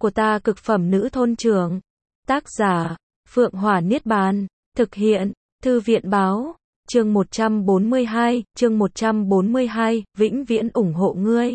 của ta cực phẩm nữ thôn trưởng. Tác giả, Phượng Hỏa Niết Bàn. Thực hiện, Thư viện Báo. Chương 142, vĩnh viễn ủng hộ ngươi.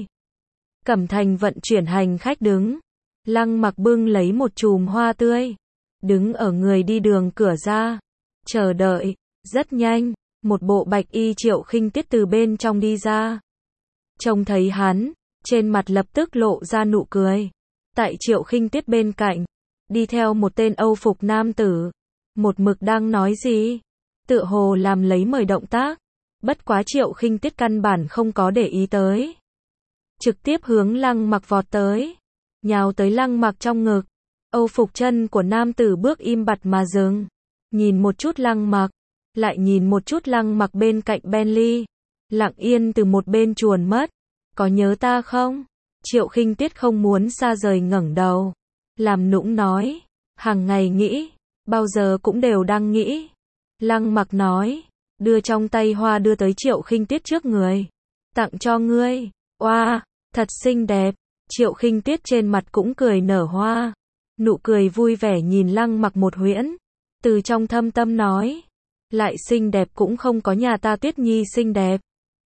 Cẩm Thành vận chuyển hành khách đứng. Lăng Mặc bưng lấy một chùm hoa tươi, đứng ở người đi đường cửa ra, chờ đợi. Rất nhanh, một bộ bạch y Triệu Khinh Tiết từ bên trong đi ra. Trông thấy hắn, trên mặt lập tức lộ ra nụ cười. Tại Triệu Khinh Tiết bên cạnh, đi theo một tên Âu phục nam tử, một mực đang nói gì, tựa hồ làm lấy mời động tác. Bất quá Triệu Khinh Tiết căn bản không có để ý tới, trực tiếp hướng Lăng Mặc vọt tới, nhào tới Lăng Mặc trong ngực. Âu phục chân của nam tử bước im bặt mà dừng, nhìn một chút Lăng Mặc, lại nhìn một chút Lăng Mặc bên cạnh Bentley, lặng yên từ một bên chuồn mất. Có nhớ ta không? Triệu Khinh Tiết không muốn xa rời ngẩng đầu, làm nũng nói, hàng ngày nghĩ, bao giờ cũng đều đang nghĩ. Lăng Mặc nói, đưa trong tay hoa đưa tới Triệu Khinh Tiết trước người, tặng cho ngươi. Oa, thật xinh đẹp. Triệu Khinh Tiết trên mặt cũng cười nở hoa, nụ cười vui vẻ nhìn Lăng Mặc một huyễn, từ trong thâm tâm nói, lại xinh đẹp cũng không có nhà ta Tuyết Nhi xinh đẹp.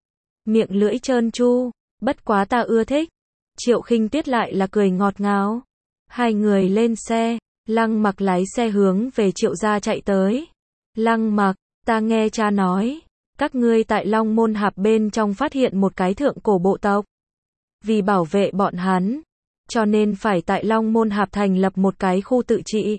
Miệng lưỡi trơn tru, bất quá ta ưa thích. Triệu Khinh Tiết lại là cười ngọt ngào. Hai người lên xe, Lăng Mặc lái xe hướng về Triệu gia chạy tới. Lăng Mặc, ta nghe cha nói, các ngươi tại Long Môn Hạp bên trong phát hiện một cái thượng cổ bộ tộc. Vì bảo vệ bọn hắn, cho nên phải tại Long Môn Hạp thành lập một cái khu tự trị.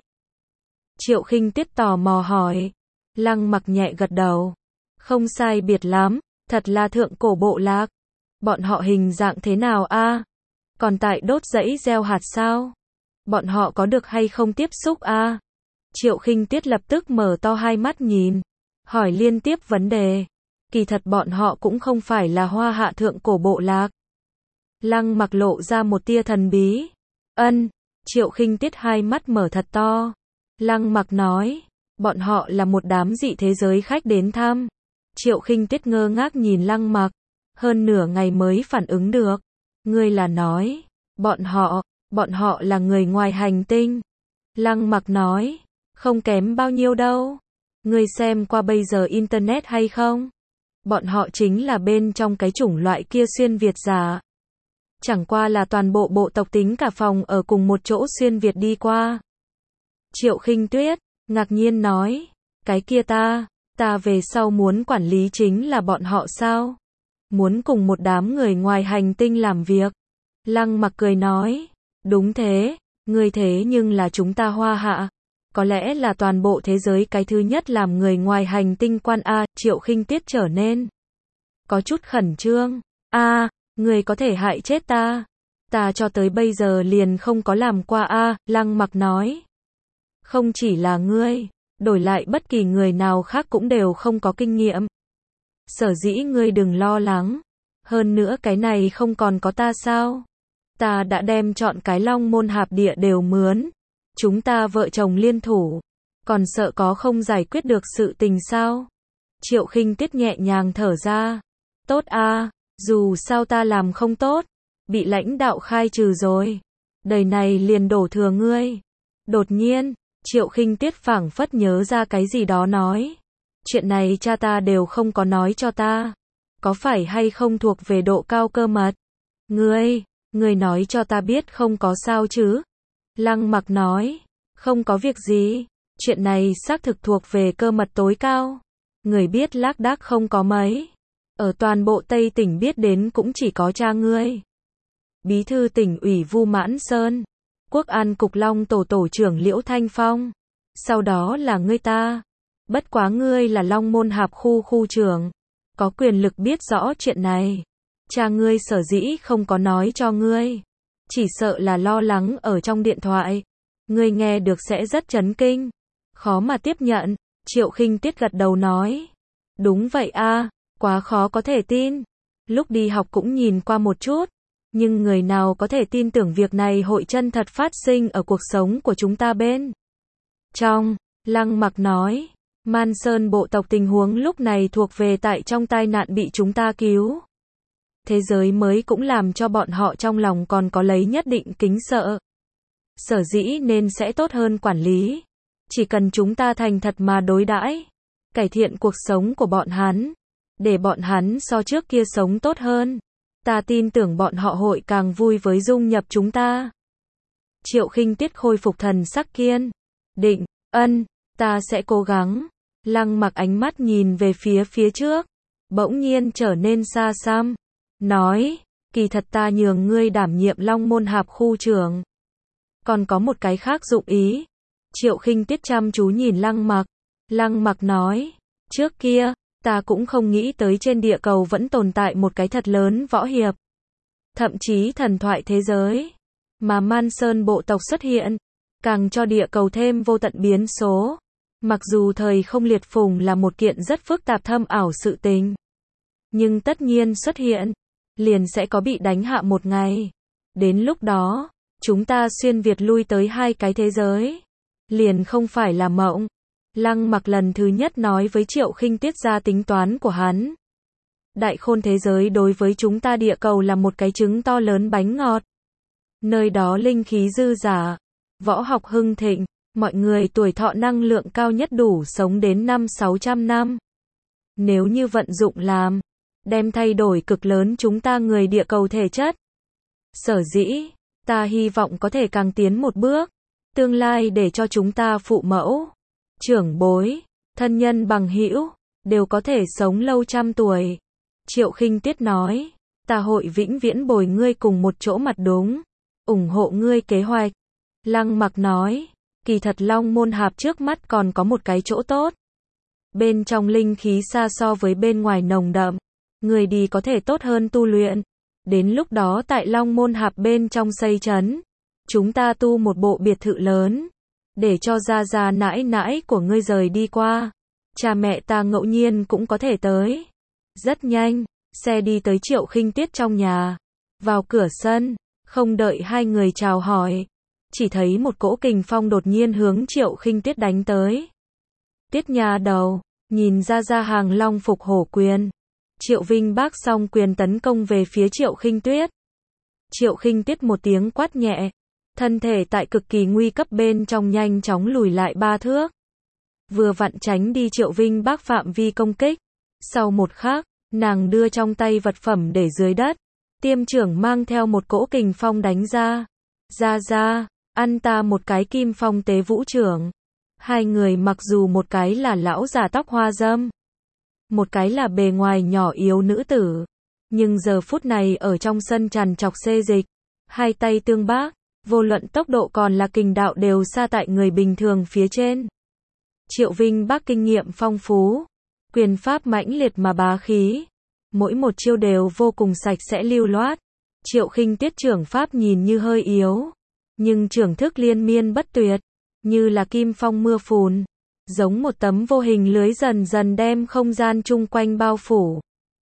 Triệu Khinh Tiết tò mò hỏi. Lăng Mặc nhẹ gật đầu. Không sai biệt lắm, thật là thượng cổ bộ lạc. Bọn họ hình dạng thế nào a? Còn tại đốt rẫy gieo hạt sao? Bọn họ có được hay không tiếp xúc a? Triệu Khinh Tiết lập tức mở to hai mắt nhìn, hỏi liên tiếp vấn đề. Kỳ thật bọn họ cũng không phải là Hoa Hạ thượng cổ bộ lạc. Lăng Mặc lộ ra một tia thần bí. Ân. Triệu Khinh Tiết hai mắt mở thật to. Lăng Mặc nói, bọn họ là một đám dị thế giới khách đến thăm. Triệu Khinh Tiết ngơ ngác nhìn Lăng Mặc, hơn nửa ngày mới phản ứng được. Ngươi là nói, bọn họ là người ngoài hành tinh. Lăng Mặc nói, không kém bao nhiêu đâu. Ngươi xem qua bây giờ internet hay không? Bọn họ chính là bên trong cái chủng loại kia xuyên Việt giả. Chẳng qua là toàn bộ bộ tộc tính cả phòng ở cùng một chỗ xuyên Việt đi qua. Triệu Khinh Tuyết ngạc nhiên nói, cái kia ta về sau muốn quản lý chính là bọn họ sao? Muốn cùng một đám người ngoài hành tinh làm việc. Lăng Mặc cười nói, đúng thế, ngươi thế nhưng là chúng ta Hoa Hạ, có lẽ là toàn bộ thế giới cái thứ nhất làm người ngoài hành tinh quan a. Triệu Khinh Tiết trở nên có chút khẩn trương. A, ngươi có thể hại chết ta? Ta cho tới bây giờ liền không có làm qua a. Lăng Mặc nói, không chỉ là ngươi, đổi lại bất kỳ người nào khác cũng đều không có kinh nghiệm. Sở dĩ ngươi đừng lo lắng. Hơn nữa cái này không còn có ta sao? Ta đã đem chọn cái Long Môn Hạp địa đều mướn. Chúng ta vợ chồng liên thủ, còn sợ có không giải quyết được sự tình sao? Triệu Khinh Tiết nhẹ nhàng thở ra. Tốt a, dù sao ta làm không tốt, bị lãnh đạo khai trừ rồi. Đời này liền đổ thừa ngươi. Đột nhiên, Triệu Khinh Tiết phảng phất nhớ ra cái gì đó nói. Chuyện này cha ta đều không có nói cho ta. Có phải hay không thuộc về độ cao cơ mật? Ngươi nói cho ta biết không có sao chứ? Lăng Mặc nói, không có việc gì. Chuyện này xác thực thuộc về cơ mật tối cao. Người biết lác đác không có mấy. Ở toàn bộ Tây tỉnh biết đến cũng chỉ có cha ngươi. Bí thư tỉnh ủy Vu Mãn Sơn. Quốc an cục Long tổ trưởng Liễu Thanh Phong. Sau đó là ngươi ta. Bất quá ngươi là Long Môn Hạp khu trưởng, có quyền lực biết rõ chuyện này. Cha ngươi sở dĩ không có nói cho ngươi, chỉ sợ là lo lắng ở trong điện thoại. Ngươi nghe được sẽ rất chấn kinh, khó mà tiếp nhận. Triệu Khinh Tiết gật đầu nói, đúng vậy a, quá khó có thể tin. Lúc đi học cũng nhìn qua một chút, nhưng người nào có thể tin tưởng việc này hội chân thật phát sinh ở cuộc sống của chúng ta bên trong. Lăng Mặc nói, Man Sơn bộ tộc tình huống lúc này thuộc về tại trong tai nạn bị chúng ta cứu. Thế giới mới cũng làm cho bọn họ trong lòng còn có lấy nhất định kính sợ. Sở dĩ nên sẽ tốt hơn quản lý. Chỉ cần chúng ta thành thật mà đối đãi, cải thiện cuộc sống của bọn hắn, để bọn hắn so trước kia sống tốt hơn. Ta tin tưởng bọn họ hội càng vui với dung nhập chúng ta. Triệu Khinh Tiết khôi phục thần sắc kiên định, ta sẽ cố gắng. Lăng Mặc ánh mắt nhìn về phía trước, bỗng nhiên trở nên xa xăm, nói, kỳ thật ta nhường ngươi đảm nhiệm Long Môn Hạp khu trưởng. Còn có một cái khác dụng ý. Triệu Khinh Tiết chăm chú nhìn Lăng Mặc nói, trước kia, ta cũng không nghĩ tới trên địa cầu vẫn tồn tại một cái thật lớn võ hiệp. Thậm chí thần thoại thế giới. Mà Man Sơn bộ tộc xuất hiện, càng cho địa cầu thêm vô tận biến số. Mặc dù thời không liệt phùng là một kiện rất phức tạp thâm ảo sự tình. Nhưng tất nhiên xuất hiện, liền sẽ có bị đánh hạ một ngày. Đến lúc đó, chúng ta xuyên Việt lui tới hai cái thế giới. Liền không phải là mộng. Lăng Mặc lần thứ nhất nói với Triệu Khinh Tiết ra tính toán của hắn. Đại khôn thế giới đối với chúng ta địa cầu là một cái trứng to lớn bánh ngọt. Nơi đó linh khí dư dả, võ học hưng thịnh, mọi người tuổi thọ năng lượng cao nhất đủ sống đến 500-600 năm. Nếu như vận dụng làm, đem thay đổi cực lớn chúng ta người địa cầu thể chất. Sở dĩ, ta hy vọng có thể càng tiến một bước, tương lai để cho chúng ta phụ mẫu, trưởng bối, thân nhân bằng hữu đều có thể sống lâu trăm tuổi. Triệu Khinh Tiết nói, ta hội vĩnh viễn bồi ngươi cùng một chỗ mặt đúng, ủng hộ ngươi kế hoạch. Lăng Mặc nói, kỳ thật Long Môn Hạp trước mắt còn có một cái chỗ tốt. Bên trong linh khí xa so với bên ngoài nồng đậm, người đi có thể tốt hơn tu luyện. Đến lúc đó tại Long Môn Hạp bên trong xây trấn, chúng ta tu một bộ biệt thự lớn, để cho gia nãi nãi của ngươi rời đi qua. Cha mẹ ta ngẫu nhiên cũng có thể tới. Rất nhanh, xe đi tới Triệu Khinh Tiết trong nhà. Vào cửa sân, không đợi hai người chào hỏi, chỉ thấy một cỗ kình phong đột nhiên hướng Triệu Khinh Tiết đánh tới. Tiết nhà đầu, nhìn ra hàng long phục hổ quyền. Triệu Vinh Bác song quyền tấn công về phía Triệu Khinh Tiết. Triệu Khinh Tiết một tiếng quát nhẹ, thân thể tại cực kỳ nguy cấp bên trong nhanh chóng lùi lại 3 thước. Vừa vặn tránh đi Triệu Vinh Bác phạm vi công kích. Sau một khắc, nàng đưa trong tay vật phẩm để dưới đất, tiêm trưởng mang theo một cỗ kình phong đánh ra. Ra, ăn ta một cái kim phong tế vũ trưởng. Hai người mặc dù một cái là lão già tóc hoa râm, một cái là bề ngoài nhỏ yếu nữ tử, nhưng giờ phút này ở trong sân tràn trọc xê dịch, hai tay tương bác, vô luận tốc độ còn là kình đạo đều xa tại người bình thường phía trên. Triệu Vinh Bác kinh nghiệm phong phú, quyền pháp mãnh liệt mà bá khí, mỗi một chiêu đều vô cùng sạch sẽ lưu loát. Triệu Khinh Tiết trưởng pháp nhìn như hơi yếu, nhưng trưởng thức liên miên bất tuyệt, như là kim phong mưa phùn, giống một tấm vô hình lưới dần dần đem không gian chung quanh bao phủ.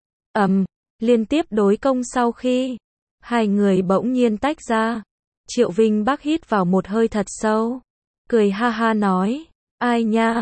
Liên tiếp đối công sau khi hai người bỗng nhiên tách ra, Triệu Vinh Bác hít vào một hơi thật sâu, cười ha ha nói, ai nha,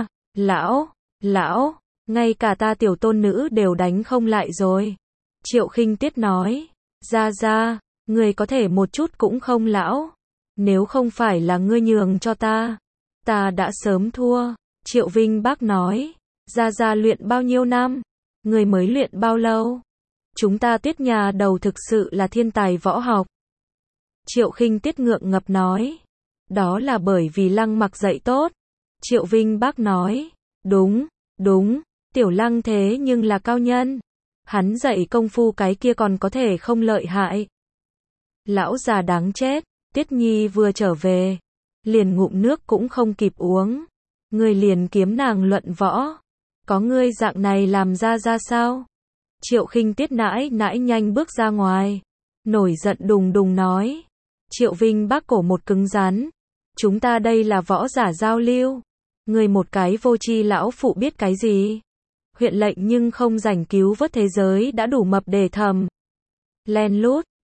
lão, ngay cả ta tiểu tôn nữ đều đánh không lại rồi. Triệu Khinh Tiết nói, ra, người có thể một chút cũng không lão, nếu không phải là ngươi nhường cho ta đã sớm thua. Triệu Vinh Bác nói, ra luyện bao nhiêu năm, người mới luyện bao lâu? Chúng ta Tiết nhà đầu thực sự là thiên tài võ học. Triệu Khinh Tiết ngượng ngập nói, đó là bởi vì Lăng Mặc dạy tốt. Triệu Vinh Bác nói, đúng, tiểu Lăng thế nhưng là cao nhân, hắn dạy công phu cái kia còn có thể không lợi hại. Lão già đáng chết, Tiết Nhi vừa trở về, liền ngụm nước cũng không kịp uống, ngươi liền kiếm nàng luận võ, có ngươi dạng này làm ra sao? Triệu Khinh Tiết nãi nhanh bước ra ngoài, nổi giận đùng nói. Triệu Vinh Bác cổ một cứng rắn, chúng ta đây là võ giả giao lưu, ngươi một cái vô tri lão phụ biết cái gì? Huyện lệnh nhưng không rảnh cứu vớt thế giới đã đủ mập để thầm. Len lút,